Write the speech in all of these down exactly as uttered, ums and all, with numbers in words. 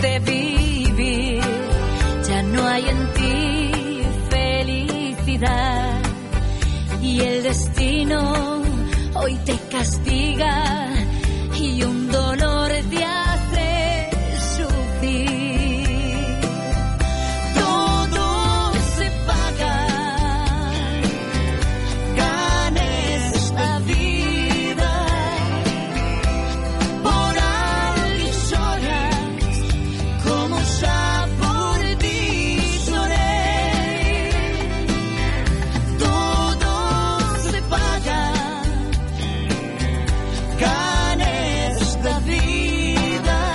de vivir, ya no hay en ti felicidad y el destino hoy te castiga y un dolor te hace sufrir. Todo se paga, ganes esta vida por algo y solas, como ya por ti lloré. Todo se paga, ganes esta vida,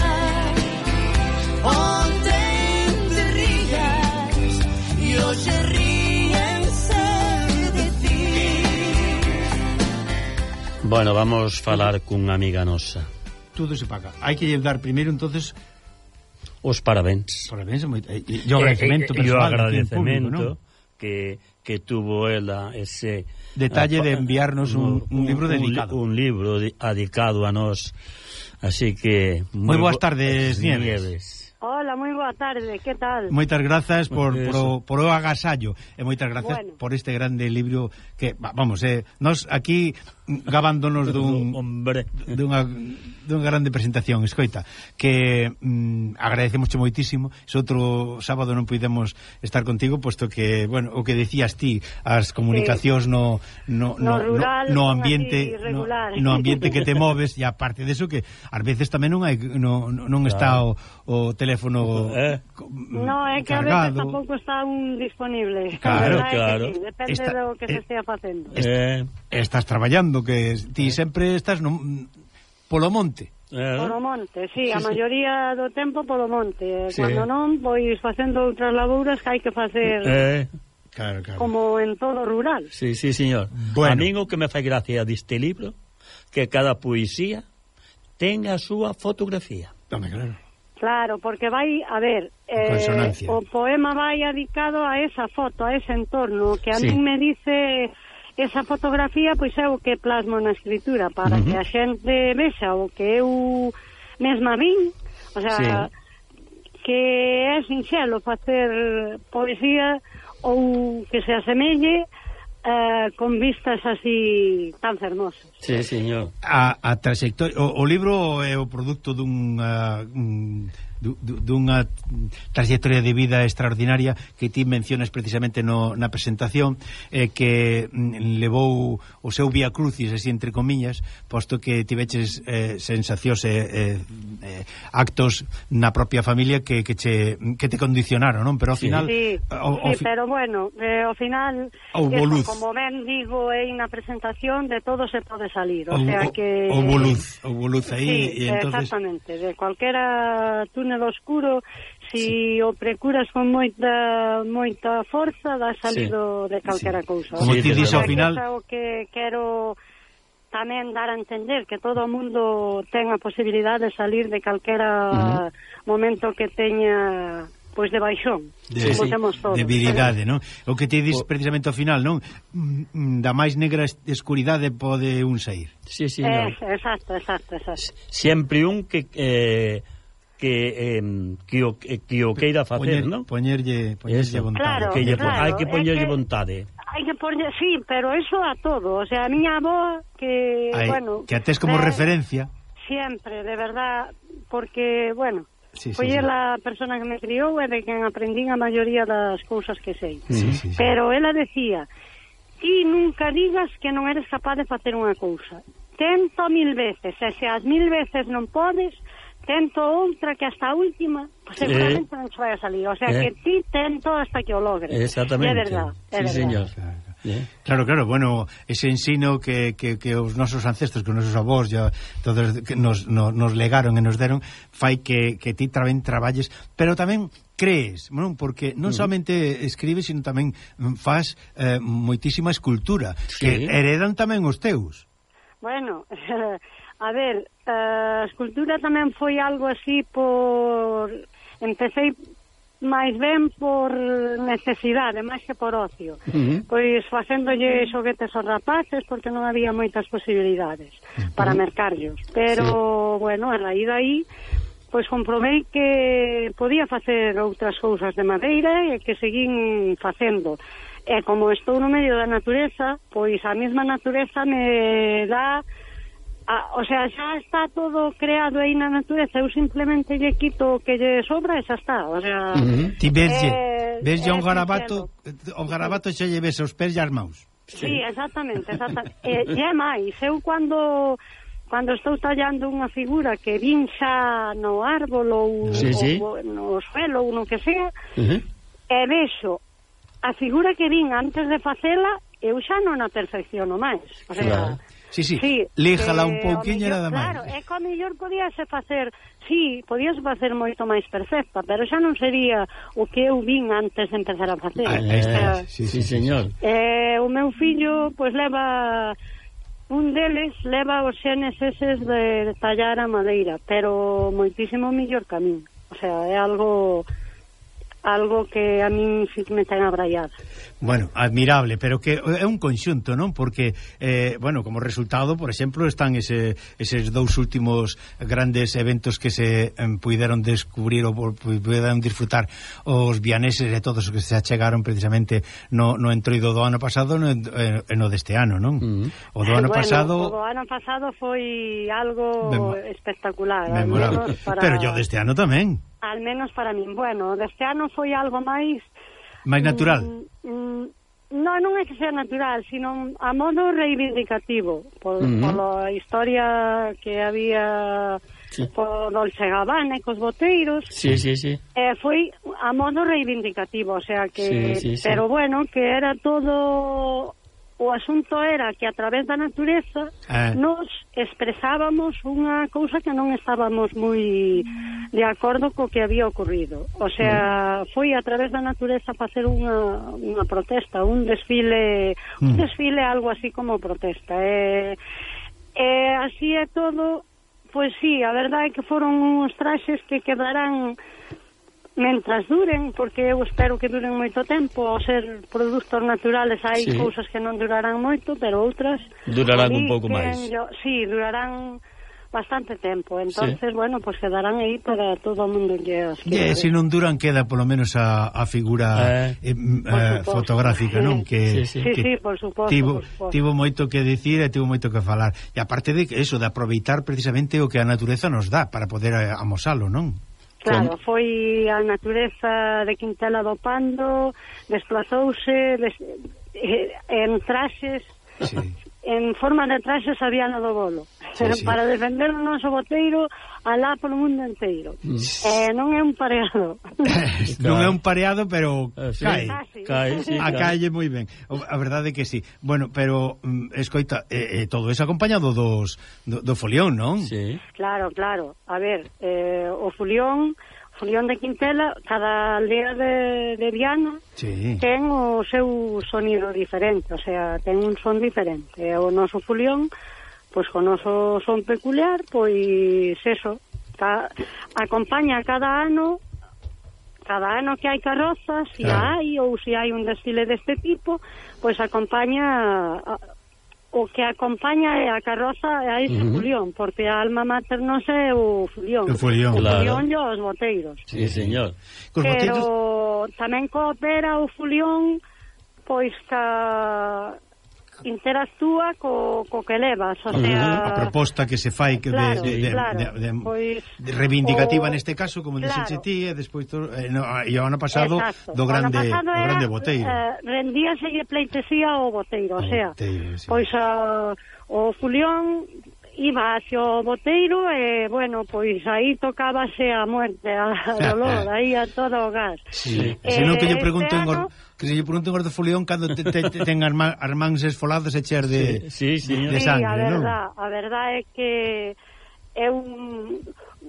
ontem te rías y hoy ríense de ti. Bueno, vamos falar cunha amiga nosa. Todo se paga. Hai que dar primeiro, entonces, Os parabéns. parabéns, e e o agradecemento E- e- e o personal agradecemento público, ¿no? que, que tuvo ela ese Detalle a- de enviarnos un, un libro dedicado. un, un libro de- dedicado a nós. Así que Moi boas bo- tardes, Nieves. Nieves. Hola, moi boa tarde, que tal? Moitas grazas por, Eso. por, o, por o agasallo e moitas grazas Bueno. por este grande libro que, va, vamos, eh, nós aquí gabándonos dun Hombre. dunha, dunha grande presentación, escoita, que mm, agradecemos moitísimo. Se outro sábado non puidemos estar contigo, posto que, bueno, o que decías ti, as comunicacións sí. no, no, No no, rural, no, no son ambiente así irregular. no, no ambiente que te moves, e aparte deso que ás veces tamén non hai no, non está o, o teléfono Eh. co- No, é que a veces cargado. tampouco están disponibles. Claro, A verdade é que claro. sí, depende Esta- do que se eh, estea facendo. Eh, Estás traballando, que ti sempre estás no, polo monte. eh. Polo monte, sí, a Sí, sí. maioría do tempo polo monte. Sí. Cando non, pois facendo outras labouras que hai que facer Eh. Claro, claro. como en todo rural. Sí, sí, señor. Bueno. A min o que me fai gracia deste libro que cada poesía ten a súa fotografía. Home, claro. Claro, porque vai, a ver, eh, Consonancia. o poema vai dedicado a esa foto, a ese entorno, que a Sí. min me dice esa fotografía, pois é o que plasmo na escritura, para Uh-huh. que a xente vexa o que eu mesma vin, o sea, Sí. que é sinxelo facer poesía ou que se asemelle eh, con vistas así tan fermosas. Sí, señor. A, a trayectoria, o, o libro é o produto dunha un, du- du- dunha trayectoria de vida extraordinaria que ti mencionas precisamente no, na presentación, eh, que mm, levou o seu vía crucis, así entre comillas, posto que tiveches eh, sensacións e eh, eh, actos na propia familia que, que, che, que te condicionaron, non? Pero ao Sí. final Sí, ao, ao sí, fi- pero bueno, eh, ao final, Houbo eso, luz. como ben digo aí na presentación, de todo se pode salir, o houbo- sea que... houbo luz, houbo luz aí, Sí, e entonces exactamente, de cualquera túnel oscuro, si sí. o precuras con moita moita forza, dá salido sí. de calquera Sí. cousa. Como Sí, ti desde dis logo. ao final, É o que quero tamén dar a entender, que todo o mundo ten a posibilidade de salir de calquera uh-huh. momento que teña pois de baixón, de, como sí, temos todos. debilidade, non? O que te dis O- precisamente ao final, non? Mm, Da máis negra es- escuridade pode un sair. Sí, Eh, señor. exacto, exacto, exacto. Sempre un que eh, que eh, que o que, que o queira facer, Poñer, non? Poñerlle, poñerlle Eso. vontade. Claro, Que lle, claro, hai que é poñerlle que- vontade. Hai que poñer, sí, pero eso a todo, o sea, a miña avó que, Ai, bueno... que a tes como eh, referencia. Siempre, de verdad, porque, bueno, Sí, sí, foi sí. a persona que me criou e de quen aprendín a maioría das cousas que sei. Sí, sí, sí. Pero ela decía, ti nunca digas que non eres capaz de facer unha cousa. Tento mil veces, e se as mil veces non podes, tento outra que hasta a última, pues seguramente eh, non se vai a salir. O sea, eh, que ti tento hasta que o logres. Exactamente. É verdad, é Sí, verdad. señor. Claro, claro. Eh? Claro, claro, bueno, ese ensino que, que, que os nosos ancestros, que os nosos avós ya, todos que nos, nos, nos legaron e nos deron, fai que, que ti tamén traballes, pero tamén crees, non? Porque non somente escribes, sino tamén faz eh, moitísima escultura, Sí. que heredan tamén os teus. Bueno, a ver, a escultura tamén foi algo así por... Empecé máis ben por necesidade, máis que por ocio. Uh-huh. Pois facéndolle xoguetes aos rapaces, porque non había moitas posibilidades uh-huh. para mercarllos. Pero, sí. bueno, a raíz de aí, pois comprobei que podía facer outras cousas de madeira e que seguín facendo. E como estou no medio da natureza, pois a mesma natureza me dá... A, o sea, xa está todo creado aí na natureza, eu simplemente lle quito o que lle sobra e xa está, o sea... Uh-huh. Ti veslle, eh, veslle eh, un garabato, o garabato xa lle ves os pés e as mãos. Sí, exactamente, exactamente. E, e é máis, eu cando... Cando estou tallando unha figura que vin xa no árbol ou, sí, sí. ou no suelo ou no que sea, uh-huh. e vexo a figura que vin antes de facela, eu xa non a perfecciono máis. O sea, claro. Sí, sí, sí, líjala eh, un pouquiño nada máis. Claro, é que ao mellor podíase facer, sí, podíase facer moito máis perfecta, pero xa non sería o que eu vin antes de empezar a facer. Ah, aí está, eh, sí, sí, sí, señor. Eh, o meu fillo, pois leva... Un deles leva os xenes eses de tallar a madeira, pero moitísimo mellor que a min. O sea, é algo algo que a min sí que me ten abraiada. Bueno, admirable, pero que é un conxunto, non? Porque, eh, bueno, como resultado, por exemplo, están ese, eses dous últimos grandes eventos que se eh, puideron descubrir ou puideron disfrutar os vianeses e todos os que se achegaron precisamente no, no entroido do ano pasado e no, eh, no deste ano, non? Uh-huh. O do ano bueno, pasado... O do ano pasado foi algo Memo... espectacular. Memorable. Para... Pero yo deste ano tamén. Al menos para min. Bueno, deste ano foi algo máis... máis natural. Mm, mm, non, non é que sea natural, sino a modo reivindicativo por, uh-huh. por a historia que había sí. por Dolce Gabbana cos boteiros. Sí, sí, sí. Eh, foi a modo reivindicativo, o sea que... Sí, sí, sí. Pero bueno, que era todo... O asunto era que a través da natureza eh. nos expresábamos unha cousa que non estábamos moi de acordo co que había ocurrido. O sea, mm. foi a través da natureza facer unha, unha protesta, un desfile, mm. un desfile algo así como protesta. E, e así é todo, pois sí, a verdade é que foron uns traxes que quedarán mentras duren, porque eu espero que duren moito tempo. Ao ser produtos naturales hai sí. cousas que non durarán moito, pero outras durarán un pouco máis. Yo, sí, durarán bastante tempo. Entonces, sí. bueno, pues quedarán aí para todo o mundo que as que... Se non duran, queda polo menos a, a figura eh, eh, eh, fotográfica, non? Que, sí, sí, que sí, sí, por suposto, tivo, por suposto. Tivo moito que dicir e tivo moito que falar. E aparte de eso, de aproveitar precisamente o que a natureza nos dá para poder amosalo, non? Claro, foi a natureza de Quintela do Pando, desplazouse des, eh, en traxes, sí. en forma de traxes había no do bolo, sí, sí. para defender o noso boteiro alá polo mundo inteiro. Mm. Eh, non é un pareado. Non é un pareado, pero eh, sí. cae. Cae, sí, a calle moi ben. A verdade é que sí. Bueno, pero um, escoita, eh, eh, todo eso acompañado dos do, do folión, non? Sí. Claro, claro. A ver, eh, o folión Folión de Quintela, cada aldea de, de Viana sí. ten o seu sonido diferente, o sea, ten un son diferente. O noso folión, pois con o noso son peculiar, pois eso, ca, acompaña cada ano, cada ano que hai carrozas, se claro. hai, ou se hai un desfile deste tipo, pois acompaña... A, o que acompaña é a carroza a ese uh-huh. folión, porque a alma mater non é o folión. O folión, o claro. folión e os boteiros. Sí, señor. Pero boteiros... tamén coopera o folión, pois ca... interactúa co, co que levas, o sea... Uh-huh. A proposta que se fai que claro, de, de, claro. de, de, pois, de reivindicativa o... neste caso, como claro. dixeche ti, e despois to, eh, no, e o ano pasado Exacto. do grande, do grande era, boteiro. Eh, rendíase e pleitesía o boteiro, o, o sea, boteiro, sí. pois a, o fulión iba hacia o boteiro e, bueno, pois aí tocábase a muerte, a dolor, aí a todo o gas. Sí. Eh, se non que lle pregunten ano... que se lle pregunten os de folión cando te, te, te, ten as, as mans esfoladas e cheas de, sí, sí, de sangre, sí, a verdad, non? a verdad é que é un...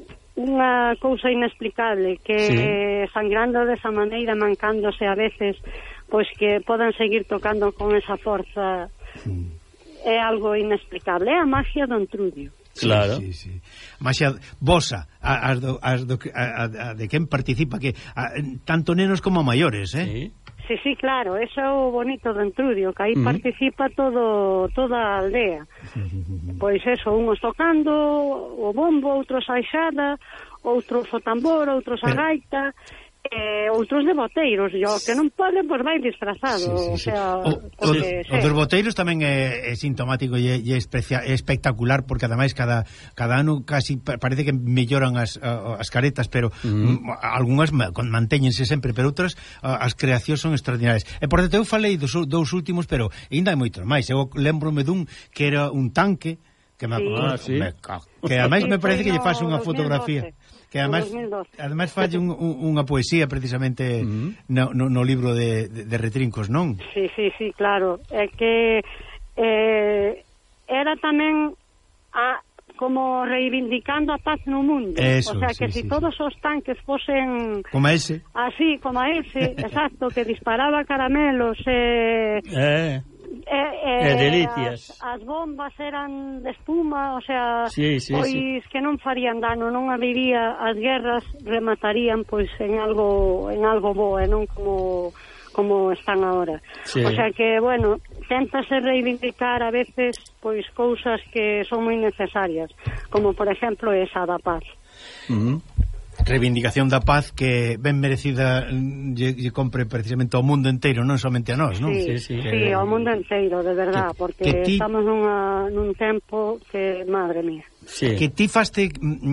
unha cousa inexplicable que sí. sangrando desa maneira, mancándose a veces, pois que podan seguir tocando con esa forza. Sí. É algo inexplicable, é a magia do entrudio. Claro. Sí, sí, sí. Magia vosa, a, as do, as do, a, a, de quen participa, que a, tanto nenos como maiores, eh? Sí. Sí, sí, claro, eso é o bonito do entrudio, que aí uh-huh. participa todo toda a aldea. Pois eso, unhos tocando o bombo, outros a xada, outros o tambor, outros a Pero... gaita, eh, outros de boteiros, e o que non poden, pois vai disfrazado, sí, sí, o sí. sea, o, o, porque, o dos boteiros tamén é, é sintomático e é, é, especia, é espectacular, porque ademais cada, cada ano casi parece que melloran as, as caretas, pero mm. algunhas mantéñense sempre, pero outras as creacións son extraordinarias. E por certo, eu falei dos dous últimos, pero ainda hai moitos máis. Eu lembro-me dun que era un tanque que me, sí. ah, sí. me que ademais sí, me parece que lle faz unha dos mil doce. fotografía que ademais ademais falle un, un, unha poesía precisamente mm. no, no, no libro de, de, de Retrincos, non? Sí, sí, sí, claro. É que eh, era tamén a, como reivindicando a paz no mundo. Eso, o sea, que sí, si sí, todos sí. os tanques fosen como ese así, como ese, exacto, que disparaba caramelos eh, Eh... Eh, eh, e delicias. As, as bombas eran de espuma, o sea, sí, sí, pois sí. que non farían dano, non habería, as guerras rematarían pois en algo en algo bo, e non como como están agora. Sí. O sea que, bueno, téntase reivindicar a veces pois cousas que son moi necesarias, como por exemplo esa da paz. Uh-huh. Reivindicación da paz que ben merecida lle, lle compre precisamente ao mundo inteiro, non somente a nós, non? Sí, sí, sí. sí, ao mundo inteiro, de verdad, que, porque que ti... estamos nunha, nun tempo que, madre mía. Sí. Que ti faste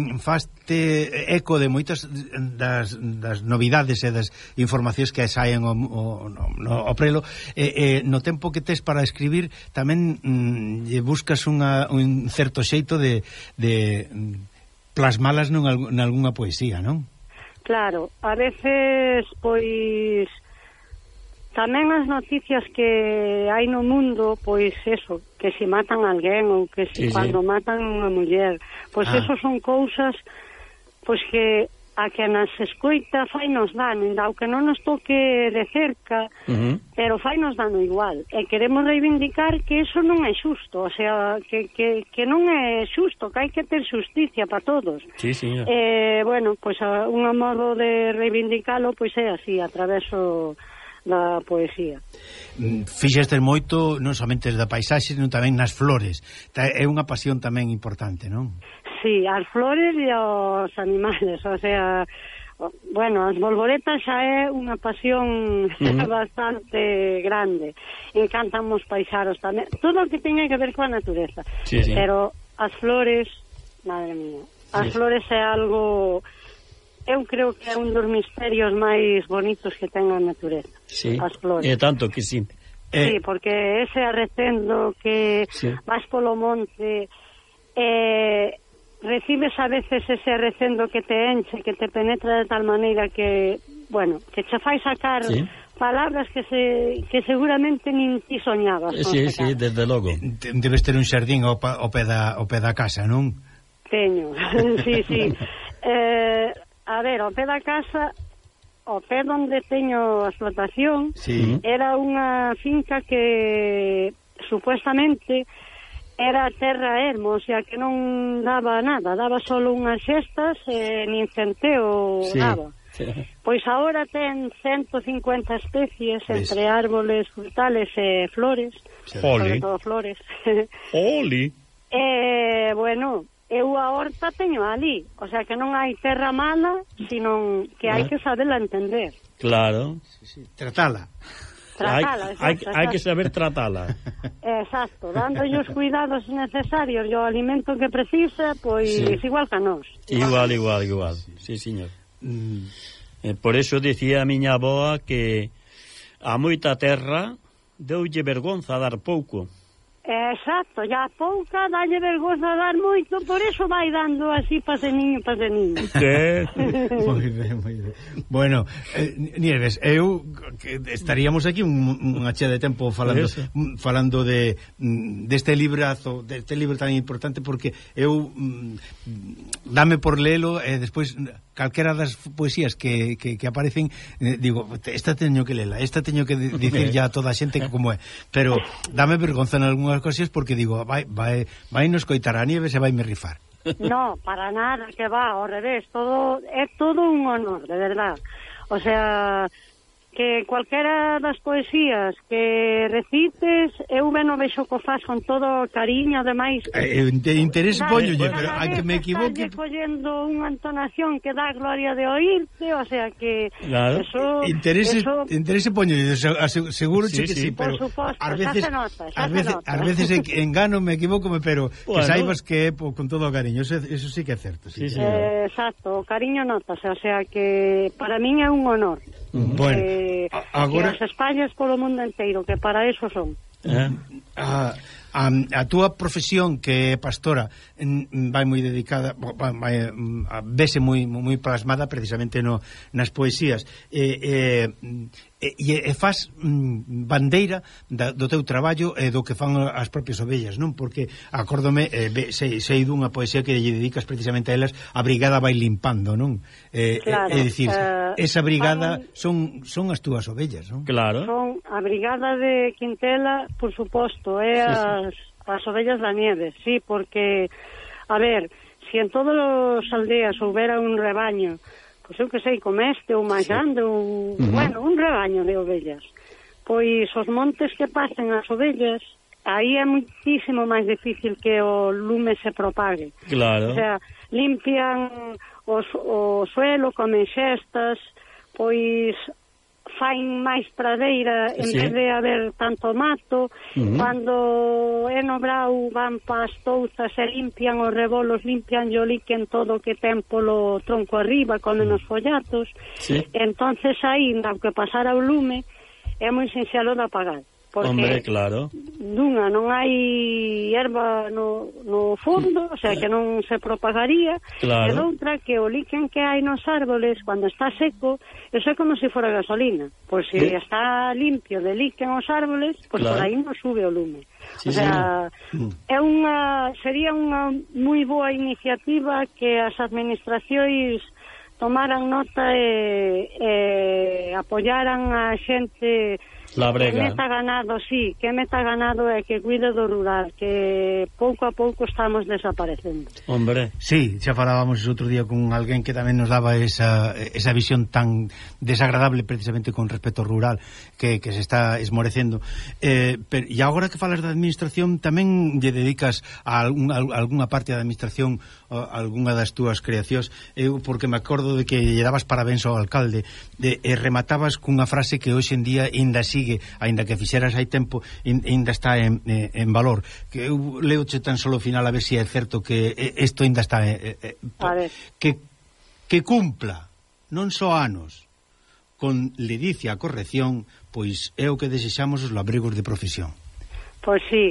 faste eco de moitas das, das novidades e das informacións que saen o, o, no, o prelo, e, e no tempo que tes para escribir tamén mm, lle buscas unha, un certo xeito de... de plasmalas nun, nalgúna poesía, non? Claro, a veces, pois, tamén as noticias que hai no mundo, pois eso, que se matan alguén ou que se sí, cando sí. matan unha muller, pois ah. eso son cousas pois que a que nas escoita fai nos dano, ao que non nos toque de cerca, uh-huh. pero fai nos dano igual. E queremos reivindicar que eso non é xusto, o sea, que, que, que non é xusto, que hai que ter xusticia para todos. Sí, señor. Eh, bueno, pois a, un modo de reivindicalo pois é así, a traveso da poesía. Fixestes moito non somente da paisaxe, senón tamén nas flores. É unha pasión tamén importante, non? Sí, as flores e os animales, o sea, bueno, as bolboretas xa é unha pasión uh-huh. bastante grande. Encantan os paisaros tamén, todo o que teña que ver coa natureza. Sí, sí. Pero as flores, madre mía, as sí. flores é algo, eu creo que é un dos misterios máis bonitos que ten a natureza. Sí, as flores. é tanto que sí. Sí, porque ese arrecendo que sí. vas polo monte, eh, recibes a veces ese arrecendo que te enche, que te penetra de tal maneira que, bueno, que che fai sacar sí. palabras que se que seguramente nin ti soñabas. Sí, sí, desde logo. Debes ter un xardín ao, ao pé da, ao pé da casa, non? Teño, sí, sí. Eh, a ver, ao pé da casa, ao pé onde teño a explotación, sí. era unha finca que supuestamente era terra ermo, o sea que non daba nada, daba solo unhas xestas e nin centeo sí, daba. Sí. Pois agora ten ciento cincuenta especies entre árboles, frutales e flores, sí. sobre todo flores. Oli. E, bueno, eu a horta teño ali, o sea que non hai terra mala, sino que hai que saberla entender. Claro. Sí, sí. Tratala. Tratala, hai, exacto, hai, hai que saber tratala. Exacto, dándolle os cuidados necesarios e o alimento que precisa, pois sí. igual que a nós. Igual, igual, igual, sí, señor. Mm. Eh, por eso decía a miña avoa que a moita terra deulle vergonza dar pouco. Exacto, ya pouca dalle vergonza dar moito, por eso vai dando así paseniño, paseniño. Que? Moi ben, moi ben. Bueno, eh, Nieves, eu que estaríamos aquí un, unha chea de tempo falando eso. falando de deste librazo, deste libro tan importante, porque eu mm, dame por lelo e despois calquera das poesías que, que, que aparecen, eh, digo, esta teño que lela, esta teño que dicir ya a toda a xente como é, pero dame vergonza en algunhas cosas porque digo, vai, vai, vai nos coitar a Nieves e vai me rifar. No, para nada, que va, ao revés, todo, é todo un honor, de verdad. O sea, que cualquera das poesías que recites, eu ben o vexo co faz con todo cariño, ademais... Eh, de interés poño, pero hai que me equivoque... Estás collendo unha entonación que dá gloria de oírte, o sea que... Claro. Eso, interese, eso... interese poño, seguro sí, que sí, sí, pero... por suposto, ás veces, xa se nota, xa ás se veces, nota. ás veces engano, me equivoco, pero bueno, que saibas que é con todo o cariño, eso, eso sí que é certo. Sí, sí, eh, exacto, o cariño notase, o sea que para min é un honor. Bueno, eh, agora... que as espallas polo mundo inteiro, que para eso son. Eh? A, a, a túa profesión, que é pastora, vai moi dedicada, vai, a, vese moi moi plasmada precisamente no, nas poesías. Eh, eh, e, e faz mm, bandeira da, do teu traballo e do que fan as propias ovellas, non? Porque acórdome, eh, sei, sei dunha poesía que lle dedicas precisamente a elas, a brigada vai limpando, non? Eh, claro, é dicir, uh, esa brigada van, son son as túas ovellas, non? Claro. Son a brigada de Quintela, por suposto, é as, as ovellas da nieve, sí, porque, a ver, si en todos os aldeas houbera un rebaño, pois eu que sei, como este, ou máis grande, ou, uh-huh. bueno, un rebaño de ovellas, pois os montes que pasen as ovellas, aí é muitísimo máis difícil que o lume se propague. Claro. O sea, limpian os, o suelo, comen xestas, pois fain máis pradeira en sí. vez de haber tanto mato. Uh-huh. Cando é no brau van pas touzas e limpian os rebolos, limpian e o liquen todo o que ten polo tronco arriba, comen os follatos. Sí. Entonces aí, aunque pasara o lume, é moi sinxelo de apagar. Porque, hombre, claro, dunha, non hai erva no, no fundo, o sea, que non se propagaría, claro. E doutra, que o líquen que hai nos árboles, cando está seco, eso é como se fora gasolina. Pois se sí. está limpio de líquen os árboles, pois claro. Por aí non sube o lume. Sí, o sea, sí. é unha, sería unha moi boa iniciativa que as administracións tomaran nota e, e apoyaran a xente La brega. Que meta ganado, sí, que meta ganado e que cuide do rural, que pouco a pouco estamos desaparecendo. Hombre, sí, xa falábamos outro día con alguén que tamén nos daba esa, esa visión tan desagradable precisamente con respecto ao rural que, que se está esmorecendo. Eh, pero, e agora que falas da administración, tamén lle dedicas a, algún, a algunha parte da administración a algunha das túas creacións. Eu, porque me acordo de que lle dabas parabéns ao alcalde de, e rematabas cunha frase que hoxe en día ainda sigue, aínda que fixeras hai tempo, ainda está en, en valor, que eu leoche tan solo ao final a ver se si é certo que isto ainda está eh, eh, que, que cumpla non só anos con ledicia a corrección, pois é o que desexamos os labregos de profesión. Pois sí,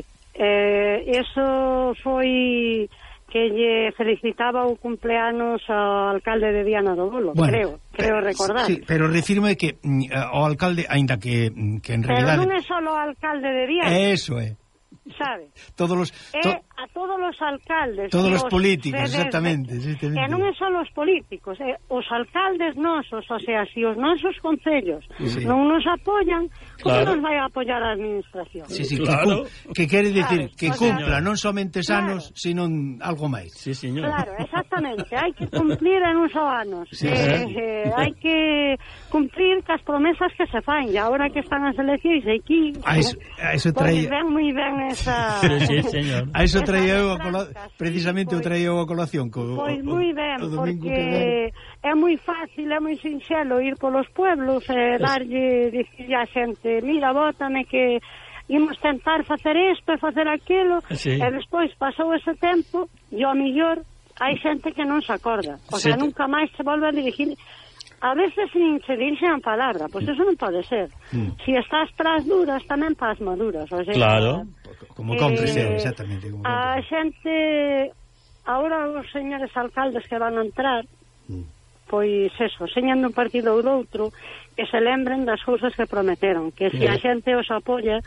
eh, eso foi que lle felicitaba o cumpleanos ao alcalde de Viana do Bolo, bueno, creo, creo recordar. Sí, pero refirme que uh, o alcalde, aínda que, que en realidad... Pero non é só o alcalde de Viana. Eso é. Sabe? Todos los... To... É a todos os alcaldes. Todos os políticos, exactamente. E non é só os políticos, é os alcaldes nosos, o sea, si os nosos concellos sí. non nos apoyan, como claro. nos vai a apoyar a administración? Sí, sí, claro. Que, que quere dicir claro, que cumpla sea, non somente sanos, claro. sino algo máis. Sí, señor. Claro, exactamente, hai que cumplir en uns anos. Sí, eh, sí. Eh, hai que cumplir cas promesas que se fan, e agora que están as eleccións aquí, a eso, a eso traía... pues ven moi ben esa... Sí, sí, señor. A eso traía eu a cola... precisamente sí, o traía eu a colación co, pois moi ben, o porque é moi fácil, é moi sinxelo ir polos pueblos e darlle, dicirle a xente, mira, bótame que imos tentar facer isto e facer aquilo, sí. E despois pasou ese tempo e ao millor hai xente que non se acorda, o sea, sí. Nunca máis se volve a dirigir. A veces nin se dirixen a palabra, pois eso non pode ser. Mm. Si estás pras duras, tamén pras maduras. O sea, claro, como compre ser, eh, exactamente. Como a xente, agora os señores alcaldes que van a entrar, mm. pois eso, señando un partido ou doutro, que se lembren das cousas que prometeron, que si a xente os apoia,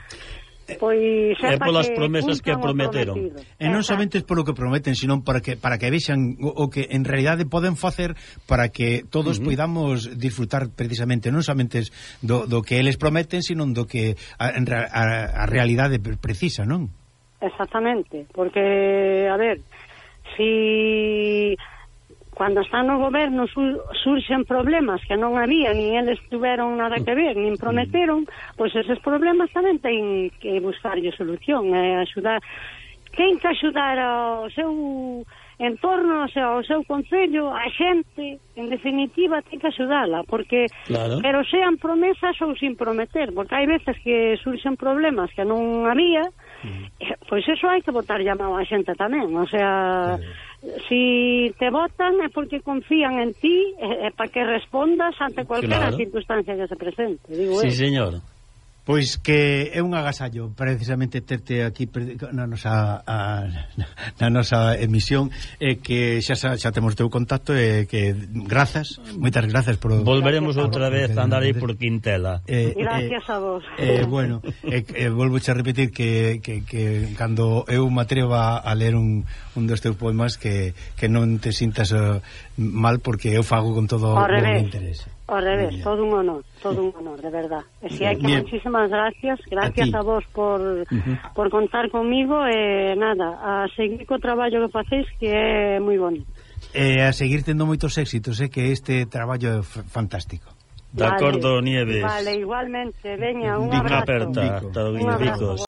pois é polas promesas que prometeron. E non somente polo que prometen, sino para que para que vexan o, o que en realidade poden facer para que todos uh -huh. poidamos disfrutar precisamente non somente do, do que eles prometen, sino do que a, a, a realidade precisa, non? Exactamente, porque a ver, si Cando están no goberno sur, surxen problemas que non había, nin eles tiveron nada que ver, nin prometeron, pois eses problemas tamén ten que buscarlle solución, e axudar, ten que axudar ao seu entorno, o sea, ao seu concello, a xente, en definitiva, ten que axudala, porque, claro. Pero sean promesas ou sin prometer, porque hai veces que surxen problemas que non había, mm. pois eso hai que botar llamado a xente tamén, o sea, claro. Si te votan é porque confían en ti, é, é para que respondas ante cualquier claro. circunstancia que se presente, digo sí, eu. Señor. Pois que é un agasallo precisamente terte aquí na nosa a, na nosa emisión, e que xa xa temos teu contacto, e que grazas, moitas grazas por volveremos outra vez a andar aí por Quintela. Eh, gracias eh, a vos. Eh, bueno, eh, eh, volvoche a repetir que, que, que cando eu me atreva a ler un, un dos teus poemas que, que non te sintas uh, mal, porque eu fago con todo o meu interés. Ao revés, todo un honor, todo un honor, de verdad. E si hai que, muchísimas gracias, gracias a, a vos por, uh-huh. por contar comigo, e nada, a seguir co traballo que facéis, que é moi bonito. E a seguir tendo moitos éxitos, é que este traballo é fantástico. De acordo, Nieves. Vale, igualmente, veña, un abrazo. Aperta, un abrazo.